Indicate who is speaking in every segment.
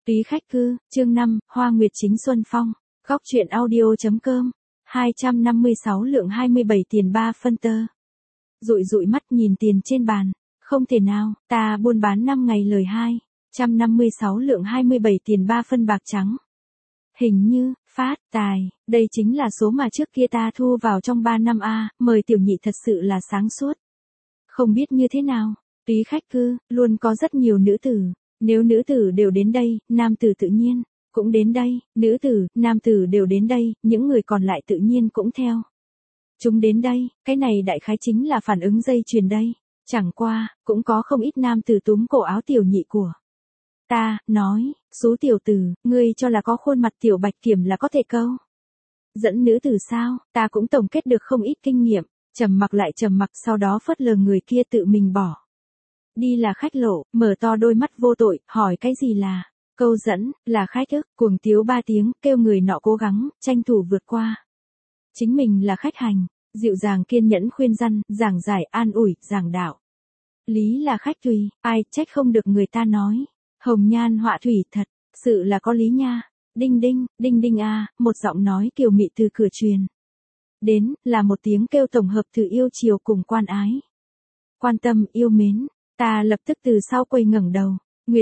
Speaker 1: Túy khách cư, chương 5, Hoa Nguyệt Chính Xuân Phong, góc truyện audio.com, 256 lượng 27 tiền 3 phân tơ. Dụi dụi mắt nhìn tiền trên bàn, không thể nào, ta buôn bán 5 ngày lời 256 lượng 27 tiền 3 phân bạc trắng. Hình như, phát, tài, đây chính là số mà trước kia ta thu vào trong 3 năm a, mời tiểu nhị thật sự là sáng suốt. Không biết như thế nào, túy khách cư, luôn có rất nhiều nữ tử. Nếu nữ tử đều đến đây, nam tử tự nhiên cũng đến đây, nữ tử, nam tử đều đến đây, những người còn lại tự nhiên cũng theo. Chúng đến đây, cái này đại khái chính là phản ứng dây chuyền đây. Chẳng qua, cũng có không ít nam tử túm cổ áo tiểu nhị của ta, nói, xú tiểu tử, ngươi cho là có khuôn mặt tiểu bạch kiểm là có thể câu dẫn nữ tử sao? Ta cũng tổng kết được không ít kinh nghiệm, trầm mặc lại trầm mặc, sau đó phớt lờ người kia tự mình bỏ đi là khách lộ, mở to đôi mắt vô tội, hỏi cái gì là câu dẫn, là khách ức, cuồng tiếu 3 tiếng, kêu người nọ cố gắng, tranh thủ vượt qua. Chính mình là khách hành, dịu dàng kiên nhẫn khuyên răn, giảng giải an ủi, giảng đạo. Lý là khách tùy, ai trách không được người ta nói. Hồng nhan họa thủy thật, sự là có lý nha. Đinh đinh a, một giọng nói kiều mị từ cửa truyền đến, là một tiếng kêu tổng hợp từ yêu chiều cùng quan ái. Quan tâm, yêu mến. Ta lập tức từ sau quầy ngẩng đầu, Nguyệt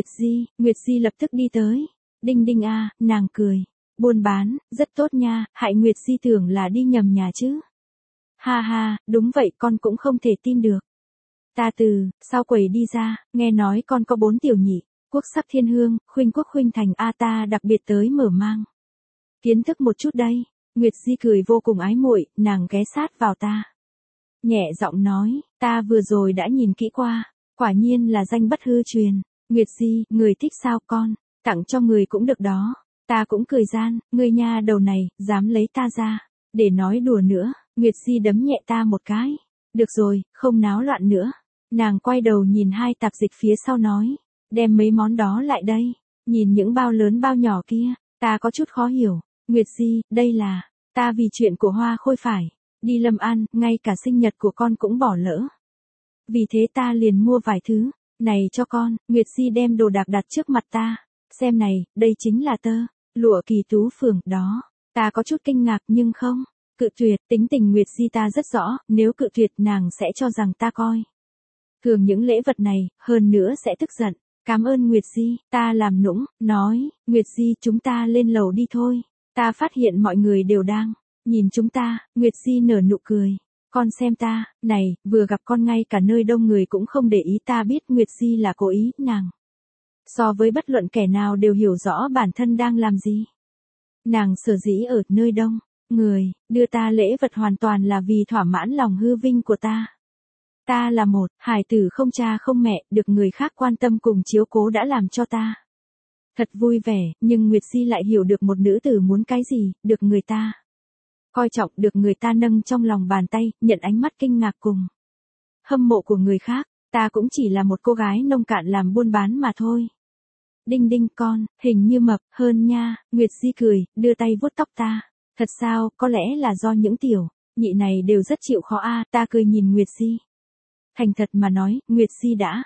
Speaker 1: Di lập tức đi tới. Đinh a, nàng cười, buôn bán, rất tốt nha, hại Nguyệt Di tưởng là đi nhầm nhà chứ. Ha ha, đúng vậy, con cũng không thể tin được. Ta từ sau quầy đi ra, nghe nói con có 4 tiểu nhị, quốc sắc thiên hương, khuynh quốc khuynh thành a, ta đặc biệt tới mở mang kiến thức một chút đây. Nguyệt Di cười vô cùng ái muội, nàng ghé sát vào ta, nhẹ giọng nói, ta vừa rồi đã nhìn kỹ qua. Quả nhiên là danh bất hư truyền. Nguyệt Di, người thích sao con, tặng cho người cũng được đó. Ta cũng cười gian, ngươi nha đầu này, dám lấy ta ra để nói đùa nữa. Nguyệt Di đấm nhẹ ta một cái. Được rồi, không náo loạn nữa. Nàng quay đầu nhìn hai tạp dịch phía sau nói, đem mấy món đó lại đây. Nhìn những bao lớn bao nhỏ kia, ta có chút khó hiểu. Nguyệt Di, đây là, ta vì chuyện của Hoa Khôi phải đi Lâm An, ngay cả sinh nhật của con cũng bỏ lỡ. Vì thế ta liền mua vài thứ này cho con. Nguyệt Di đem đồ đạc đặt trước mặt ta. Xem này, đây chính là tơ lụa Kỳ Tú Phường đó. Ta có chút kinh ngạc nhưng không cự tuyệt. Tính tình Nguyệt Di ta rất rõ, nếu cự tuyệt nàng sẽ cho rằng ta coi thường những lễ vật này, hơn nữa sẽ tức giận. Cảm ơn Nguyệt Di, ta làm nũng, nói, Nguyệt Di chúng ta lên lầu đi thôi. Ta phát hiện mọi người đều đang nhìn chúng ta. Nguyệt Di nở nụ cười. Con xem ta, này, vừa gặp con ngay cả nơi đông người cũng không để ý. Ta biết Nguyệt Di là cố ý, nàng so với bất luận kẻ nào đều hiểu rõ bản thân đang làm gì. Nàng sở dĩ ở nơi đông người, đưa ta lễ vật hoàn toàn là vì thỏa mãn lòng hư vinh của ta. Ta là một hài tử không cha không mẹ, được người khác quan tâm cùng chiếu cố đã làm cho ta thật vui vẻ, nhưng Nguyệt Di lại hiểu được một nữ tử muốn cái gì, được người ta coi trọng, được người ta nâng trong lòng bàn tay, nhận ánh mắt kinh ngạc cùng hâm mộ của người khác. Ta cũng chỉ là một cô gái nông cạn làm buôn bán mà thôi. Đinh con, hình như mập hơn nha. Nguyệt Di cười, đưa tay vuốt tóc ta. Thật sao, có lẽ là do những tiểu nhị này đều rất chịu khó a. Ta cười nhìn Nguyệt Di. Thành thật mà nói, Nguyệt Di đã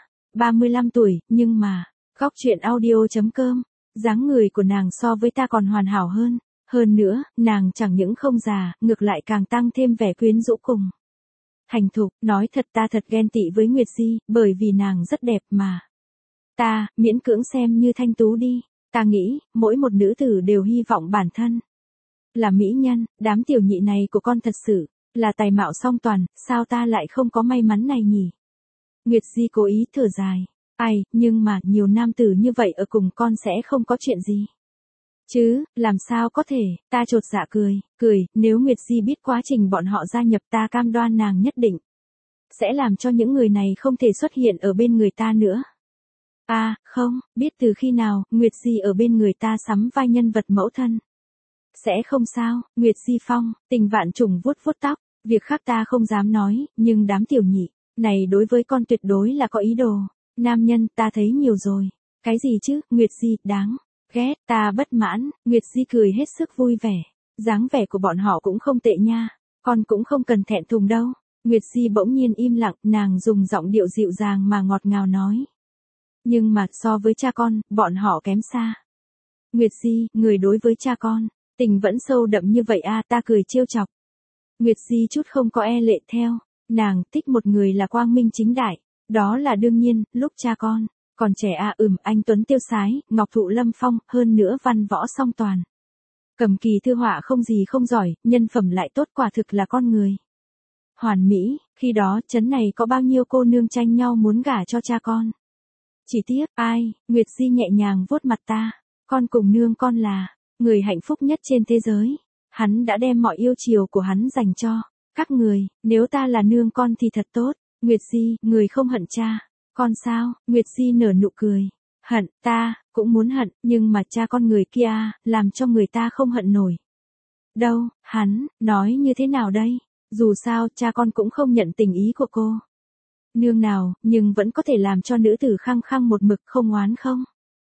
Speaker 1: 35 tuổi, nhưng mà, góc truyện audio.com, dáng người của nàng so với ta còn hoàn hảo hơn. Hơn nữa, nàng chẳng những không già, ngược lại càng tăng thêm vẻ quyến rũ cùng thành thục. Nói thật, ta thật ghen tị với Nguyệt Di, bởi vì nàng rất đẹp mà. Ta, miễn cưỡng xem như thanh tú đi. Ta nghĩ, mỗi một nữ tử đều hy vọng bản thân là mỹ nhân. Đám tiểu nhị này của con thật sự là tài mạo song toàn, sao ta lại không có may mắn này nhỉ? Nguyệt Di cố ý thở dài. Ai, nhưng mà, nhiều nam tử như vậy ở cùng con sẽ không có chuyện gì chứ, làm sao có thể. Ta chột dạ cười, nếu Nguyệt Di biết quá trình bọn họ gia nhập, ta cam đoan nàng nhất định sẽ làm cho những người này không thể xuất hiện ở bên người ta nữa. À, không, biết từ khi nào, Nguyệt Di ở bên người ta sắm vai nhân vật mẫu thân. Sẽ không sao. Nguyệt Di phong, tình vạn trùng vuốt tóc. Việc khác ta không dám nói, nhưng đám tiểu nhị này đối với con tuyệt đối là có ý đồ. Nam nhân, ta thấy nhiều rồi. Cái gì chứ, Nguyệt Di, đáng ghét. Ta bất mãn. Nguyệt Di cười hết sức vui vẻ. Dáng vẻ của bọn họ cũng không tệ nha. Con cũng không cần thẹn thùng đâu. Nguyệt Di bỗng nhiên im lặng, nàng dùng giọng điệu dịu dàng mà ngọt ngào nói. Nhưng mà, so với cha con, bọn họ kém xa. Nguyệt Di, người đối với cha con, tình vẫn sâu đậm như vậy à, ta cười trêu chọc. Nguyệt Di chút không có e lệ theo, nàng thích một người là quang minh chính đại, đó là đương nhiên, lúc cha con, còn trẻ à anh tuấn tiêu sái, ngọc thụ lâm phong, hơn nữa văn võ song toàn. Cầm kỳ thư họa không gì không giỏi, nhân phẩm lại tốt quả thực là con người. Hoàn mỹ, khi đó trấn này có bao nhiêu cô nương tranh nhau muốn gả cho cha con. Chỉ tiếc, ai, Nguyệt Di nhẹ nhàng vuốt mặt ta, con cùng nương con là người hạnh phúc nhất trên thế giới. Hắn đã đem mọi yêu chiều của hắn dành cho các người, nếu ta là nương con thì thật tốt. Nguyệt Di, người không hận cha, con sao? Nguyệt Di nở nụ cười. Hận, ta cũng muốn hận, nhưng mà cha con người kia, làm cho người ta không hận nổi. Đâu, hắn, nói như thế nào đây? Dù sao, cha con cũng không nhận tình ý của cô. Nương nào, nhưng vẫn có thể làm cho nữ tử khăng khăng một mực không oán không?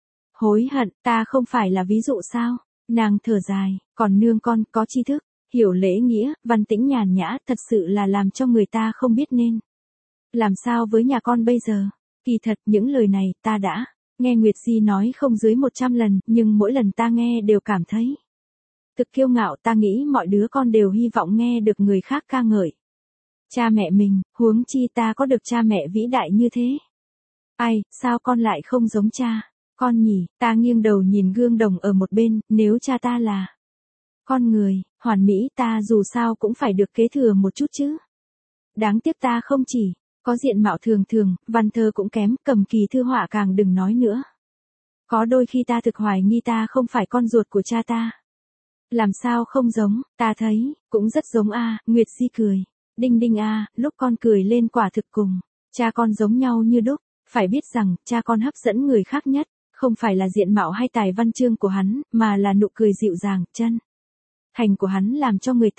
Speaker 1: Hối hận, ta không phải là ví dụ sao? Nàng thở dài, còn nương con có tri thức, hiểu lễ nghĩa, văn tĩnh nhàn nhã, thật sự là làm cho người ta không biết nên làm sao với nhà con bây giờ. Kỳ thật những lời này ta đã nghe Nguyệt Di nói không dưới 100 lần, nhưng mỗi lần ta nghe đều cảm thấy thực kiêu ngạo. Ta nghĩ mọi đứa con đều hy vọng nghe được người khác ca ngợi cha mẹ mình, huống chi ta có được cha mẹ vĩ đại như thế. Ai, sao con lại không giống cha con nhỉ? Ta nghiêng đầu nhìn gương đồng ở một bên, nếu cha ta là con người hoàn mỹ, ta dù sao cũng phải được kế thừa một chút chứ. Đáng tiếc ta không chỉ có diện mạo thường thường, văn thơ cũng kém, cầm kỳ thư họa càng đừng nói nữa. Có đôi khi ta thực hoài nghi ta không phải con ruột của cha ta. Làm sao không giống, ta thấy cũng rất giống a. Nguyệt Di cười. Đinh đinh a, lúc con cười lên quả thực cùng cha con giống nhau như đúc. Phải biết rằng, cha con hấp dẫn người khác nhất, không phải là diện mạo hay tài văn chương của hắn, mà là nụ cười dịu dàng, chân thành của hắn làm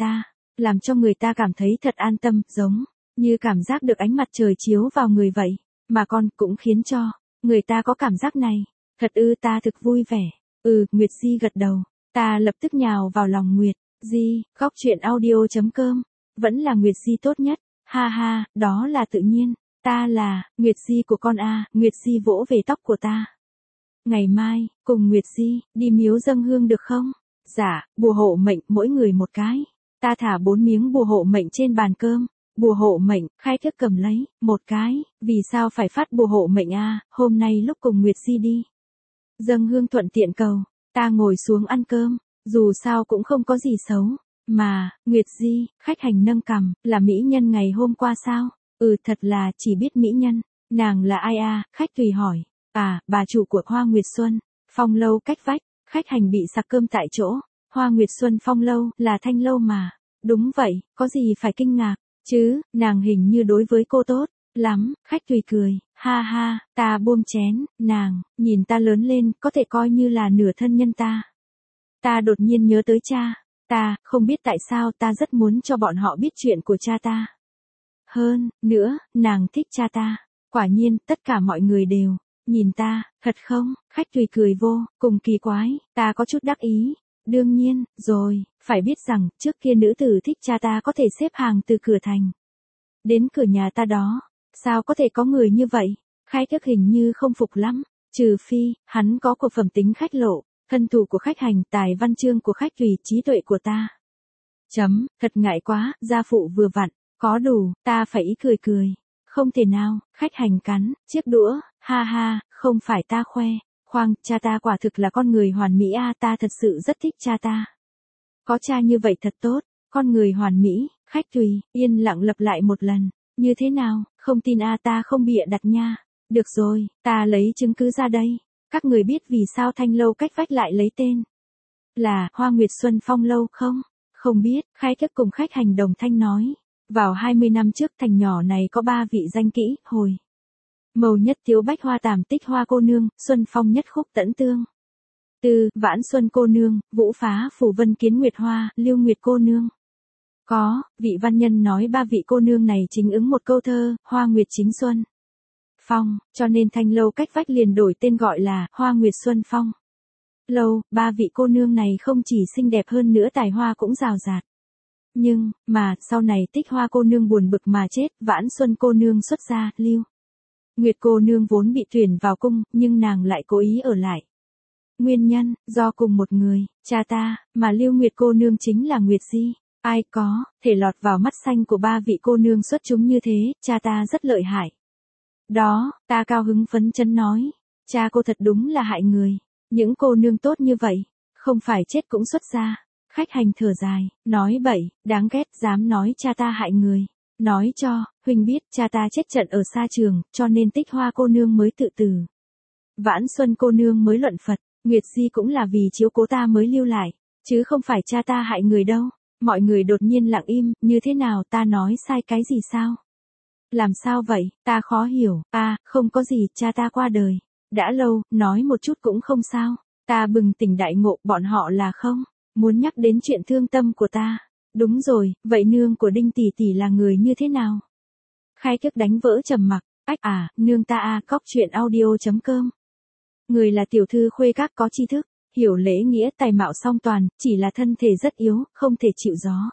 Speaker 1: cho người ta cảm thấy thật an tâm, giống như cảm giác được ánh mặt trời chiếu vào người vậy. Mà con cũng khiến cho người ta có cảm giác này. Thật ư, ta thực vui vẻ. Nguyệt Di gật đầu. Ta lập tức nhào vào lòng Nguyệt Di. Góc truyện audio.com. Vẫn là Nguyệt Di tốt nhất. Ha ha, đó là tự nhiên. Ta là Nguyệt Di của con a. Nguyệt Di vỗ về tóc của ta. Ngày mai, cùng Nguyệt Di đi miếu dâng hương được không? Dạ, bùa hộ mệnh mỗi người một cái. Ta thả 4 miếng bùa hộ mệnh trên bàn cơm. Bùa hộ mệnh, khai thức cầm lấy, một cái. Vì sao phải phát bùa hộ mệnh a? Hôm nay lúc cùng Nguyệt Di đi dâng hương thuận tiện cầu. Ta ngồi xuống ăn cơm, dù sao cũng không có gì xấu. Mà, Nguyệt Di, khách hành nâng cằm, là mỹ nhân ngày hôm qua sao? Thật là chỉ biết mỹ nhân. Nàng là ai a? Khách tùy hỏi. Bà chủ của Hoa Nguyệt Xuân Phong lâu cách vách. Khách hành bị sặc cơm tại chỗ. Hoa Nguyệt Xuân Phong lâu là Thanh lâu mà. Đúng vậy, có gì phải kinh ngạc chứ? Nàng hình như đối với cô tốt lắm. Khách tùy cười. Ha ha, ta buông chén. Nàng nhìn ta lớn lên, có thể coi như là nửa thân nhân ta. Ta đột nhiên nhớ tới cha. Ta không biết tại sao ta rất muốn cho bọn họ biết chuyện của cha ta. Hơn nữa, nàng thích cha ta. Quả nhiên, tất cả mọi người đều nhìn ta, thật không? Khách tùy cười vô cùng kỳ quái. Ta có chút đắc ý. Đương nhiên rồi, phải biết rằng, trước kia nữ tử thích cha ta có thể xếp hàng từ cửa thành đến cửa nhà ta đó. Sao có thể có người như vậy? Khai thức hình như không phục lắm. Trừ phi, hắn có của phẩm tính khách lộ, thân thủ của khách hành, tài văn chương của khách tùy, trí tuệ của ta. Thật ngại quá, gia phụ vừa vặn, có đủ, ta phải ý cười cười. Không thể nào, khách hành cắn chiếc đũa. Ha ha, không phải ta khoe khoang, cha ta quả thực là con người hoàn mỹ a. Ta thật sự rất thích cha ta. Có cha như vậy thật tốt, con người hoàn mỹ. Khách tùy yên lặng lặp lại một lần. Như thế nào, không tin a? Ta không bịa đặt nha. Được rồi, ta lấy chứng cứ ra đây. Các người biết vì sao Thanh lâu cách vách lại lấy tên là Hoa Nguyệt Xuân Phong lâu không? Không biết. Khai thức cùng khách hành đồng thanh nói. Vào 20 năm trước thành nhỏ này có 3 vị danh kỹ, hồi mầu nhất thiếu bách hoa tàm tích hoa cô nương, xuân phong nhất khúc tẫn tương. Vãn xuân cô nương, vũ phá phủ vân kiến nguyệt hoa, lưu nguyệt cô nương. Có, vị văn nhân nói 3 vị cô nương này chính ứng một câu thơ, Hoa Nguyệt chính Xuân Phong, cho nên Thanh lâu cách vách liền đổi tên gọi là Hoa Nguyệt Xuân Phong lâu. 3 vị cô nương này không chỉ xinh đẹp hơn nữa tài hoa cũng rào rạt. Nhưng, mà, sau này tích hoa cô nương buồn bực mà chết, vãn xuân cô nương xuất gia, lưu nguyệt cô nương vốn bị tuyển vào cung, nhưng nàng lại cố ý ở lại Nguyên nhân, do cùng một người, cha ta, mà Lưu Nguyệt cô nương chính là Nguyệt Di. Ai có thể lọt vào mắt xanh của ba vị cô nương xuất chúng như thế, cha ta rất lợi hại. Đó, ta cao hứng phấn chấn nói. Cha cô thật đúng là hại người. Những cô nương tốt như vậy, không phải chết cũng xuất gia. Khách hành thở dài, nói bậy, đáng ghét, dám nói cha ta hại người. Nói cho, huynh biết cha ta chết trận ở xa trường, cho nên Tích Hoa cô nương mới tự tử. Vãn Xuân cô nương mới luận Phật, Nguyệt Di cũng là vì chiếu cố ta mới lưu lại, chứ không phải cha ta hại người đâu. Mọi người đột nhiên lặng im, như thế nào, ta nói sai cái gì sao? Làm sao vậy, ta khó hiểu, không có gì, cha ta qua đời. Đã lâu, nói một chút cũng không sao. Ta bừng tỉnh đại ngộ, bọn họ là không muốn nhắc đến chuyện thương tâm của ta. Đúng rồi, vậy nương của Đinh tỷ tỷ là người như thế nào? Khai Thức đánh vỡ trầm mặc, nương ta cóc truyện audio.com. Người là tiểu thư khuê các có tri thức, hiểu lễ nghĩa tài mạo song toàn, chỉ là thân thể rất yếu, không thể chịu gió.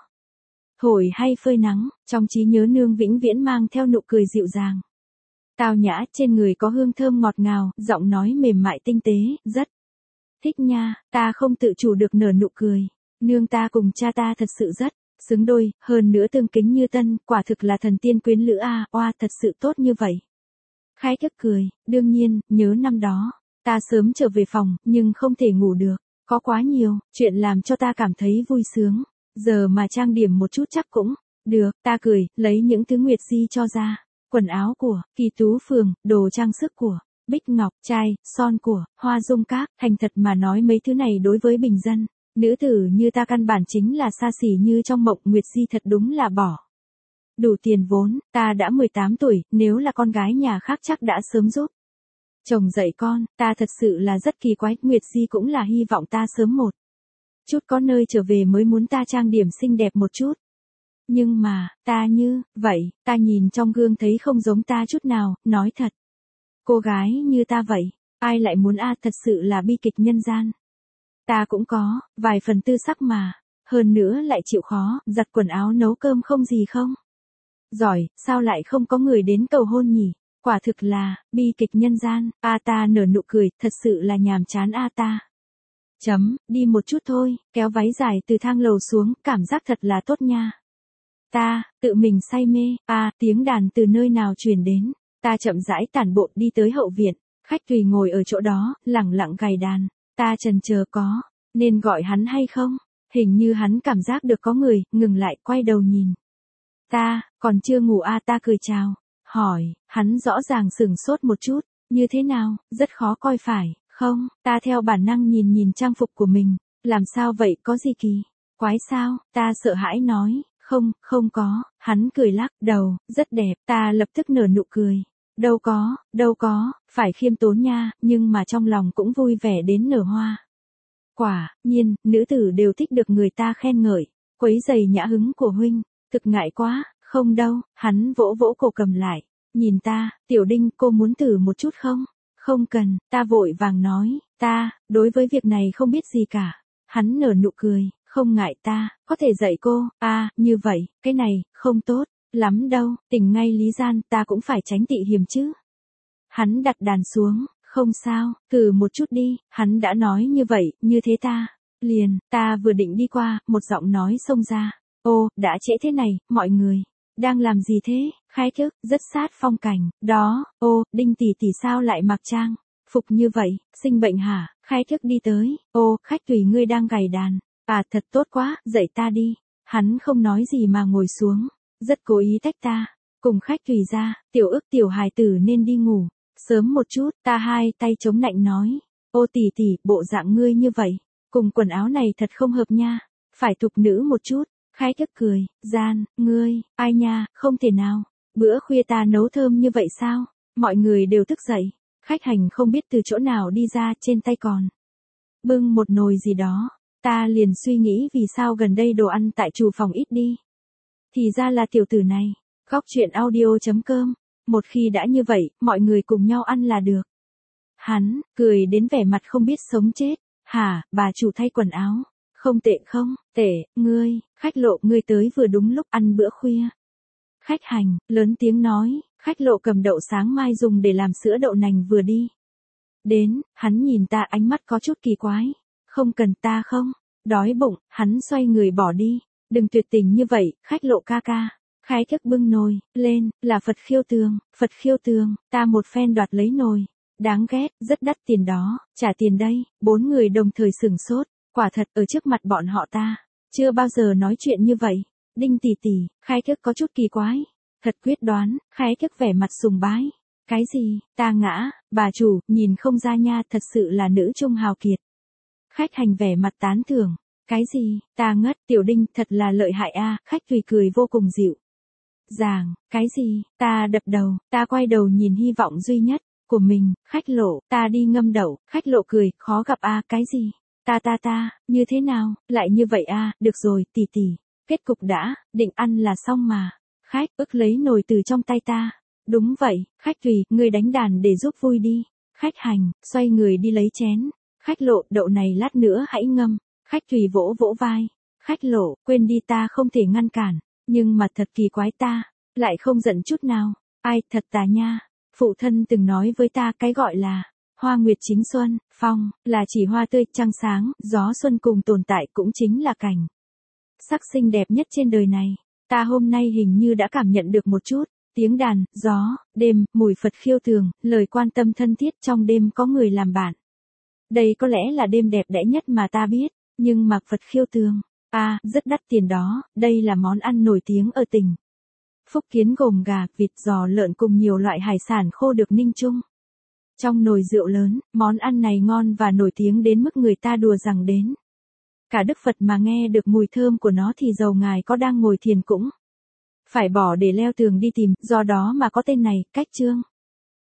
Speaker 1: Thổi hay phơi nắng, trong trí nhớ nương vĩnh viễn mang theo nụ cười dịu dàng. Tao nhã, trên người có hương thơm ngọt ngào, giọng nói mềm mại tinh tế, rất thích nha, ta không tự chủ được nở nụ cười. Nương ta cùng cha ta thật sự rất xứng đôi, hơn nữa tương kính như tân, quả thực là thần tiên quyến lữ oa thật sự tốt như vậy. Khai Thức cười, đương nhiên, nhớ năm đó, ta sớm trở về phòng, nhưng không thể ngủ được, có quá nhiều chuyện làm cho ta cảm thấy vui sướng. Giờ mà trang điểm một chút chắc cũng được, ta cười, lấy những thứ Nguyệt Di cho ra. Quần áo của Kỳ Tú Phường, đồ trang sức của Bích Ngọc, chai, son của Hoa Dung Các. Thành thật mà nói mấy thứ này đối với bình dân, nữ tử như ta căn bản chính là xa xỉ như trong mộng. Nguyệt Di thật đúng là bỏ đủ tiền vốn, ta đã 18 tuổi, nếu là con gái nhà khác chắc đã sớm giúp chồng dạy con, ta thật sự là rất kỳ quái. Nguyệt Di cũng là hy vọng ta sớm một chút có nơi trở về mới muốn ta trang điểm xinh đẹp một chút. Nhưng mà, ta như vậy, ta nhìn trong gương thấy không giống ta chút nào, nói thật. Cô gái như ta vậy, ai lại muốn thật sự là bi kịch nhân gian. Ta cũng có, vài phần tư sắc mà, hơn nữa lại chịu khó, giặt quần áo nấu cơm không gì không. Giỏi, sao lại không có người đến cầu hôn nhỉ? Quả thực là, bi kịch nhân gian, ta nở nụ cười, thật sự là nhàm chán ta. Đi một chút thôi, kéo váy dài từ thang lầu xuống, cảm giác thật là tốt nha. Ta, tự mình say mê, tiếng đàn từ nơi nào truyền đến, ta chậm rãi tản bộ đi tới hậu viện, Khách Tùy ngồi ở chỗ đó, lẳng lặng gảy đàn, ta chần chờ có, nên gọi hắn hay không, hình như hắn cảm giác được có người, ngừng lại quay đầu nhìn. Ta, còn chưa ngủ ta cười chào, hỏi, hắn rõ ràng sửng sốt một chút, như thế nào, rất khó coi phải. Không, ta theo bản năng nhìn trang phục của mình, làm sao vậy, có gì kỳ quái sao, ta sợ hãi nói, không có, hắn cười lắc đầu, rất đẹp, ta lập tức nở nụ cười, đâu có, phải khiêm tốn nha, nhưng mà trong lòng cũng vui vẻ đến nở hoa. Quả nhiên, nữ tử đều thích được người ta khen ngợi, quấy giày nhã hứng của huynh, thực ngại quá, không đâu, hắn vỗ vỗ cổ cầm lại, nhìn ta, Tiểu Đinh, cô muốn thử một chút không? Không cần, ta vội vàng nói, ta, đối với việc này không biết gì cả. Hắn nở nụ cười, không ngại ta, có thể dạy cô, như vậy, cái này, không tốt, lắm đâu, tỉnh ngay lý gian, ta cũng phải tránh tị hiềm chứ. Hắn đặt đàn xuống, không sao, thử một chút đi, hắn đã nói như vậy, như thế ta vừa định đi qua, một giọng nói xông ra, đã trễ thế này, mọi người đang làm gì thế? Khai Thức, rất sát phong cảnh, đó, Đinh tỷ tỷ sao lại mặc trang phục như vậy, sinh bệnh hả? Khai Thức đi tới, Khách Tùy ngươi đang gảy đàn, thật tốt quá, dạy ta đi. Hắn không nói gì mà ngồi xuống, rất cố ý tách ta, cùng Khách Tùy ra, Tiểu Ức tiểu hài tử nên đi ngủ, sớm một chút, ta hai tay chống nạnh nói, tỷ tỷ, bộ dạng ngươi như vậy, cùng quần áo này thật không hợp nha, phải thục nữ một chút. Khai Thức cười, ngươi, ai nha, không thể nào, bữa khuya ta nấu thơm như vậy sao, mọi người đều thức dậy, khách hành không biết từ chỗ nào đi ra, trên tay còn bưng một nồi gì đó, ta liền suy nghĩ vì sao gần đây đồ ăn tại厨phòng ít đi, thì ra là tiểu tử này. Góc truyện audio.com, một khi đã như vậy, mọi người cùng nhau ăn là được. Hắn cười đến vẻ mặt không biết sống chết, hả, bà chủ thay quần áo. Không tệ, ngươi, Khách Lộ, ngươi tới vừa đúng lúc ăn bữa khuya. Khách hành, lớn tiếng nói, Khách Lộ cầm đậu sáng mai dùng để làm sữa đậu nành vừa đi Đến, hắn nhìn ta ánh mắt có chút kỳ quái. Không cần ta không? Đói bụng, hắn xoay người bỏ đi. Đừng tuyệt tình như vậy, khách Lộ ca ca. Khái thức bưng nồi, lên, là Phật khiêu tường, ta một phen đoạt lấy nồi. Đáng ghét, rất đắt tiền đó, trả tiền đây, 4 người đồng thời sửng sốt, quả thật ở trước mặt bọn họ ta, chưa bao giờ nói chuyện như vậy. Đinh tỷ tỷ, Khái thức có chút kỳ quái, thật quyết đoán, Khái thức vẻ mặt sùng bái. Cái gì, ta ngã, bà chủ, nhìn không ra nha, thật sự là nữ trung hào kiệt. Khách hành vẻ mặt tán thưởng, cái gì, ta ngất, Tiểu Đinh thật là lợi hại a, Khách Thùy cười vô cùng dịu dàng, cái gì, ta đập đầu, ta quay đầu nhìn hy vọng duy nhất của mình, Khách Lộ, ta đi ngâm đậu, Khách Lộ cười, khó gặp a, cái gì, ta, như thế nào, lại như vậy a, được rồi, tỷ tỷ, kết cục đã, định ăn là xong mà. Khách ức lấy nồi từ trong tay ta. Đúng vậy, Khách Thùy, ngươi đánh đàn để giúp vui đi. Khách hành, xoay người đi lấy chén. Khách Lộ, đậu này lát nữa hãy ngâm. Khách Thùy vỗ vỗ vai. Khách Lộ, quên đi, ta không thể ngăn cản. Nhưng mà thật kỳ quái, ta lại không giận chút nào. Ai, thật tà nha. Phụ thân từng nói với ta cái gọi là hoa nguyệt chính xuân, phong, là chỉ hoa tươi, trăng sáng, gió xuân cùng tồn tại cũng chính là cảnh sắc xinh đẹp nhất trên đời này. Ta hôm nay hình như đã cảm nhận được một chút. Tiếng đàn, gió, đêm, mùi Phật khiêu tường, lời quan tâm thân thiết trong đêm có người làm bạn. Đây có lẽ là đêm đẹp đẽ nhất mà ta biết, nhưng mà Phật khiêu tường, rất đắt tiền đó, đây là món ăn nổi tiếng ở tỉnh Phúc Kiến, gồm gà, vịt, giò, lợn cùng nhiều loại hải sản khô được ninh chung trong nồi rượu lớn. Món ăn này ngon và nổi tiếng đến mức người ta đùa rằng đến cả Đức Phật mà nghe được mùi thơm của nó thì dầu ngài có đang ngồi thiền cũng phải bỏ để leo tường đi tìm, do đó mà có tên này. Cách chương